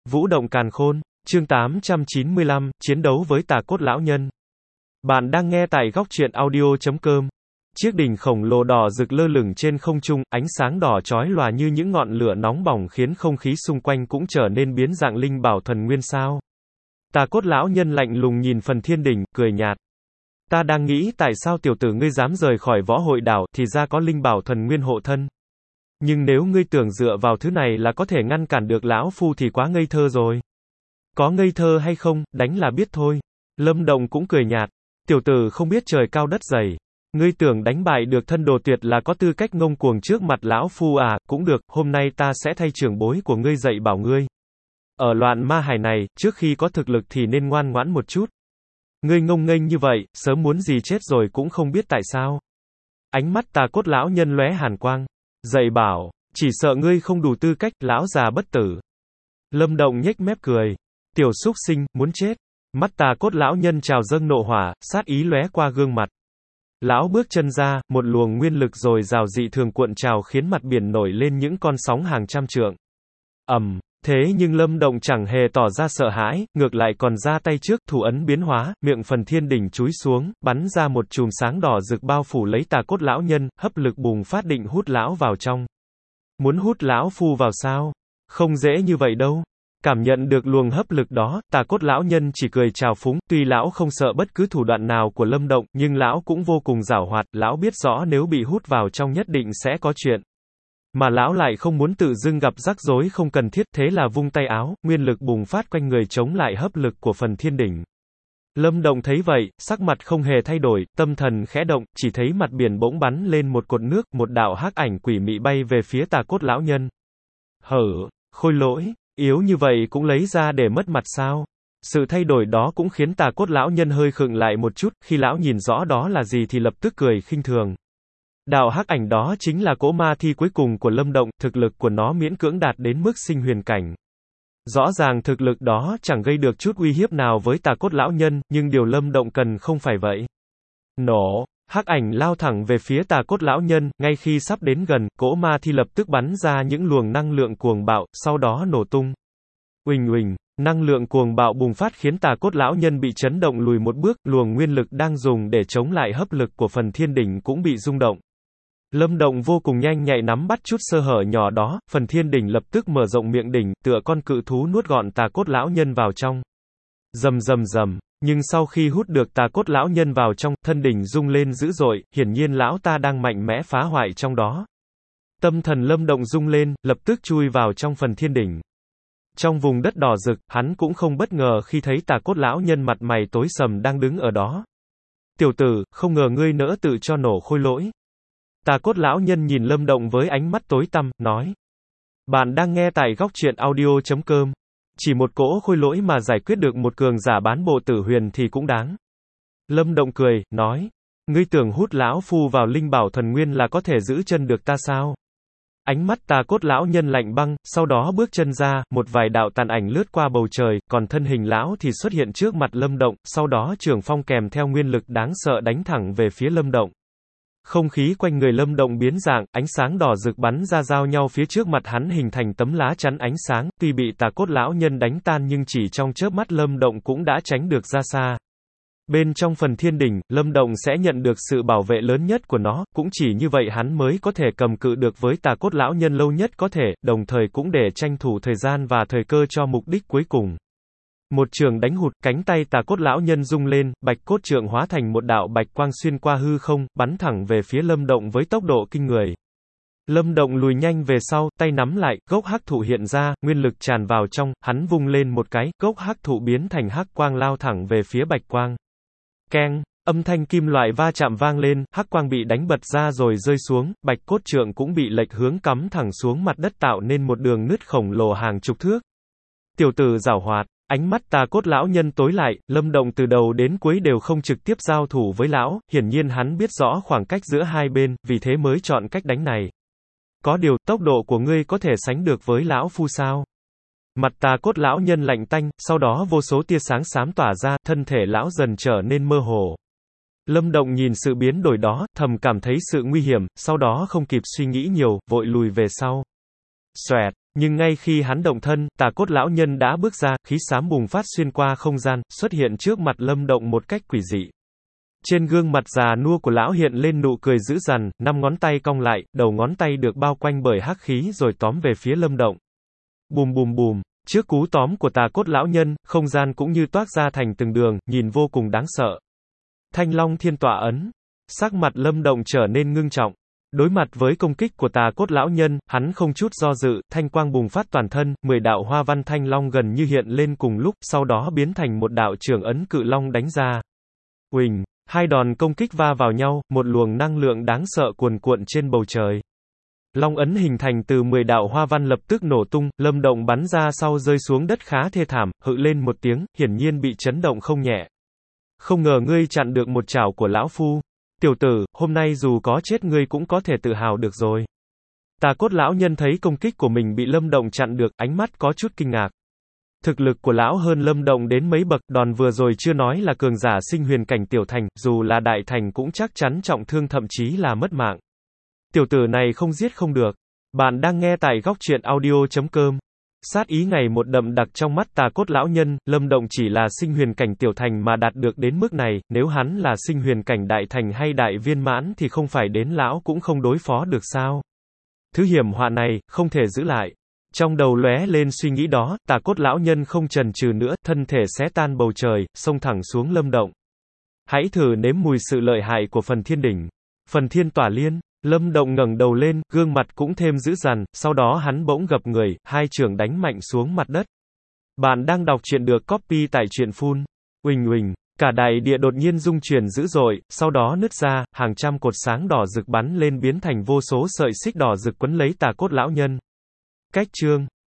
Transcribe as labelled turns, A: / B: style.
A: Vũ động càn khôn, chương 895, chiến đấu với tà cốt lão nhân. Bạn đang nghe tại góc truyện audio.com. Chiếc đỉnh khổng lồ đỏ rực lơ lửng trên không trung, ánh sáng đỏ chói lòa như những ngọn lửa nóng bỏng khiến không khí xung quanh cũng trở nên biến dạng linh bảo thần nguyên sao. Tà cốt lão nhân lạnh lùng nhìn phần thiên đỉnh, cười nhạt. Ta đang nghĩ tại sao tiểu tử ngươi dám rời khỏi võ hội đảo, thì ra có linh bảo thần nguyên hộ thân. Nhưng nếu ngươi tưởng dựa vào thứ này là có thể ngăn cản được lão phu thì quá ngây thơ rồi. Có ngây thơ hay không, đánh là biết thôi. Lâm Động cũng cười nhạt. Tiểu tử không biết trời cao đất dày. Ngươi tưởng đánh bại được thân đồ tuyệt là có tư cách ngông cuồng trước mặt lão phu à, cũng được, hôm nay ta sẽ thay trưởng bối của ngươi dạy bảo ngươi. Ở loạn ma hải này, trước khi có thực lực thì nên ngoan ngoãn một chút. Ngươi ngông nghênh như vậy, sớm muốn gì chết rồi cũng không biết tại sao. Ánh mắt tà cốt lão nhân lóe hàn quang. Dạy bảo, chỉ sợ ngươi không đủ tư cách, lão già bất tử. Lâm Động nhếch mép cười. Tiểu súc sinh, muốn chết. Mắt tà cốt lão nhân trào dâng nộ hỏa, sát ý lóe qua gương mặt. Lão bước chân ra, một luồng nguyên lực dồi dào dị thường cuộn trào khiến mặt biển nổi lên những con sóng hàng trăm trượng. Thế nhưng Lâm Động chẳng hề tỏ ra sợ hãi, ngược lại còn ra tay trước, thủ ấn biến hóa, miệng phần thiên đỉnh chúi xuống, bắn ra một chùm sáng đỏ rực bao phủ lấy tà cốt lão nhân, hấp lực bùng phát định hút lão vào trong. Muốn hút lão phu vào sao? Không dễ như vậy đâu. Cảm nhận được luồng hấp lực đó, tà cốt lão nhân chỉ cười trào phúng, tuy lão không sợ bất cứ thủ đoạn nào của Lâm Động, nhưng lão cũng vô cùng giảo hoạt, lão biết rõ nếu bị hút vào trong nhất định sẽ có chuyện. Mà lão lại không muốn tự dưng gặp rắc rối không cần thiết, thế là vung tay áo, nguyên lực bùng phát quanh người chống lại hấp lực của phần thiên đỉnh. Lâm Động thấy vậy, sắc mặt không hề thay đổi, tâm thần khẽ động, chỉ thấy mặt biển bỗng bắn lên một cột nước, một đạo hắc ảnh quỷ mị bay về phía tà cốt lão nhân. Khôi lỗi, yếu như vậy cũng lấy ra để mất mặt sao? Sự thay đổi đó cũng khiến tà cốt lão nhân hơi khựng lại một chút, khi lão nhìn rõ đó là gì thì lập tức cười khinh thường. Đạo hắc ảnh đó chính là cỗ ma thi cuối cùng của Lâm Động, thực lực của nó miễn cưỡng đạt đến mức sinh huyền cảnh. Rõ ràng thực lực đó chẳng gây được chút uy hiếp nào với tà cốt lão nhân, nhưng điều Lâm Động cần không phải vậy. Nổ, hắc ảnh lao thẳng về phía tà cốt lão nhân, ngay khi sắp đến gần, cỗ ma thi lập tức bắn ra những luồng năng lượng cuồng bạo, sau đó nổ tung. Uỳnh uỳnh, năng lượng cuồng bạo bùng phát khiến tà cốt lão nhân bị chấn động lùi một bước, luồng nguyên lực đang dùng để chống lại hấp lực của phần thiên đỉnh cũng bị rung động. Lâm Động vô cùng nhanh nhạy nắm bắt chút sơ hở nhỏ đó, phần thiên đỉnh lập tức mở rộng miệng đỉnh, tựa con cự thú nuốt gọn tà cốt lão nhân vào trong. Rầm rầm rầm, nhưng sau khi hút được tà cốt lão nhân vào trong, thân đỉnh rung lên dữ dội, hiển nhiên lão ta đang mạnh mẽ phá hoại trong đó. Tâm thần Lâm Động rung lên, lập tức chui vào trong phần thiên đỉnh. Trong vùng đất đỏ rực, hắn cũng không bất ngờ khi thấy tà cốt lão nhân mặt mày tối sầm đang đứng ở đó. Tiểu tử, không ngờ ngươi nỡ tự cho nổ khôi lỗi. Tà cốt lão nhân nhìn Lâm Động với ánh mắt tối tăm, nói. Bạn đang nghe tại góc truyện audio.com. Chỉ một cỗ khôi lỗi mà giải quyết được một cường giả bán bộ tử huyền thì cũng đáng. Lâm Động cười, nói. Ngươi tưởng hút lão phu vào linh bảo thần nguyên là có thể giữ chân được ta sao? Ánh mắt tà cốt lão nhân lạnh băng, sau đó bước chân ra, một vài đạo tàn ảnh lướt qua bầu trời, còn thân hình lão thì xuất hiện trước mặt Lâm Động, sau đó trường phong kèm theo nguyên lực đáng sợ đánh thẳng về phía Lâm Động. Không khí quanh người Lâm Động biến dạng, ánh sáng đỏ rực bắn ra giao nhau phía trước mặt hắn hình thành tấm lá chắn ánh sáng, tuy bị tà cốt lão nhân đánh tan nhưng chỉ trong chớp mắt Lâm Động cũng đã tránh được ra xa. Bên trong phần thiên đỉnh, Lâm Động sẽ nhận được sự bảo vệ lớn nhất của nó, cũng chỉ như vậy hắn mới có thể cầm cự được với tà cốt lão nhân lâu nhất có thể, đồng thời cũng để tranh thủ thời gian và thời cơ cho mục đích cuối cùng. Một trường đánh hụt, cánh tay tà cốt lão nhân rung lên, bạch cốt trượng hóa thành một đạo bạch quang xuyên qua hư không, bắn thẳng về phía Lâm Động với tốc độ kinh người. Lâm Động lùi nhanh về sau, tay nắm lại, gốc hắc thụ hiện ra, nguyên lực tràn vào trong, hắn vung lên một cái, gốc hắc thụ biến thành hắc quang lao thẳng về phía bạch quang. Keng, âm thanh kim loại va chạm vang lên, hắc quang bị đánh bật ra rồi rơi xuống, bạch cốt trượng cũng bị lệch hướng cắm thẳng xuống mặt đất tạo nên một đường nứt khổng lồ hàng chục thước. Tiểu tử giảo hoạt. Ánh mắt tà cốt lão nhân tối lại, Lâm Động từ đầu đến cuối đều không trực tiếp giao thủ với lão, hiển nhiên hắn biết rõ khoảng cách giữa hai bên, vì thế mới chọn cách đánh này. Có điều, tốc độ của ngươi có thể sánh được với lão phu sao? Mặt tà cốt lão nhân lạnh tanh, sau đó vô số tia sáng xám tỏa ra, thân thể lão dần trở nên mơ hồ. Lâm Động nhìn sự biến đổi đó, thầm cảm thấy sự nguy hiểm, sau đó không kịp suy nghĩ nhiều, vội lùi về sau. Xoẹt, Nhưng ngay khi hắn động thân, Tà Cốt lão nhân đã bước ra, khí xám bùng phát xuyên qua không gian, xuất hiện trước mặt Lâm Động một cách quỷ dị. Trên gương mặt già nua của lão hiện lên nụ cười dữ dằn, 5 ngón tay cong lại, đầu ngón tay được bao quanh bởi hắc khí rồi tóm về phía Lâm Động. Bùm bùm bùm, trước cú tóm của Tà Cốt lão nhân, không gian cũng như toác ra thành từng đường, nhìn vô cùng đáng sợ. Thanh Long Thiên Tọa ấn. Sắc mặt Lâm Động trở nên ngưng trọng. Đối mặt với công kích của Tà Cốt lão nhân, hắn không chút do dự, thanh quang bùng phát toàn thân, 10 đạo hoa văn thanh long gần như hiện lên cùng lúc, sau đó biến thành một đạo trường ấn cự long đánh ra. Uỳnh, hai đòn công kích va vào nhau, một luồng năng lượng đáng sợ cuồn cuộn trên bầu trời. Long ấn hình thành từ 10 đạo hoa văn lập tức nổ tung, Lâm Động bắn ra sau rơi xuống đất khá thê thảm, hự lên một tiếng, hiển nhiên bị chấn động không nhẹ. Không ngờ ngươi chặn được một chảo của lão phu. Tiểu tử, hôm nay dù có chết ngươi cũng có thể tự hào được rồi. Tà Cốt lão nhân thấy công kích của mình bị Lâm Động chặn được, ánh mắt có chút kinh ngạc. Thực lực của lão hơn Lâm Động đến mấy bậc, đòn vừa rồi chưa nói là cường giả sinh huyền cảnh tiểu thành, dù là đại thành cũng chắc chắn trọng thương thậm chí là mất mạng. Tiểu tử này không giết không được. Bạn đang nghe tại góc truyện audio.com. Sát ý ngày một đậm đặc trong mắt Tà Cốt lão nhân, Lâm Động chỉ là sinh huyền cảnh tiểu thành mà đạt được đến mức này, nếu hắn là sinh huyền cảnh đại thành hay đại viên mãn thì không phải đến lão cũng không đối phó được sao. Thứ hiểm họa này, không thể giữ lại. Trong đầu lóe lên suy nghĩ đó, Tà Cốt lão nhân không chần chừ nữa, thân thể xé tan bầu trời, xông thẳng xuống Lâm Động. Hãy thử nếm mùi sự lợi hại của phần thiên đỉnh. Phần thiên tỏa liên. Lâm Động ngẩng đầu lên, gương mặt cũng thêm dữ dằn, sau đó hắn bỗng gập người, hai chưởng đánh mạnh xuống mặt đất. Bạn đang đọc truyện được copy tại truyện Phun. Uỳnh uỳnh, cả đại địa đột nhiên rung chuyển dữ dội, sau đó nứt ra, hàng trăm cột sáng đỏ rực bắn lên biến thành vô số sợi xích đỏ rực quấn lấy Tà Cốt lão nhân. Cách chương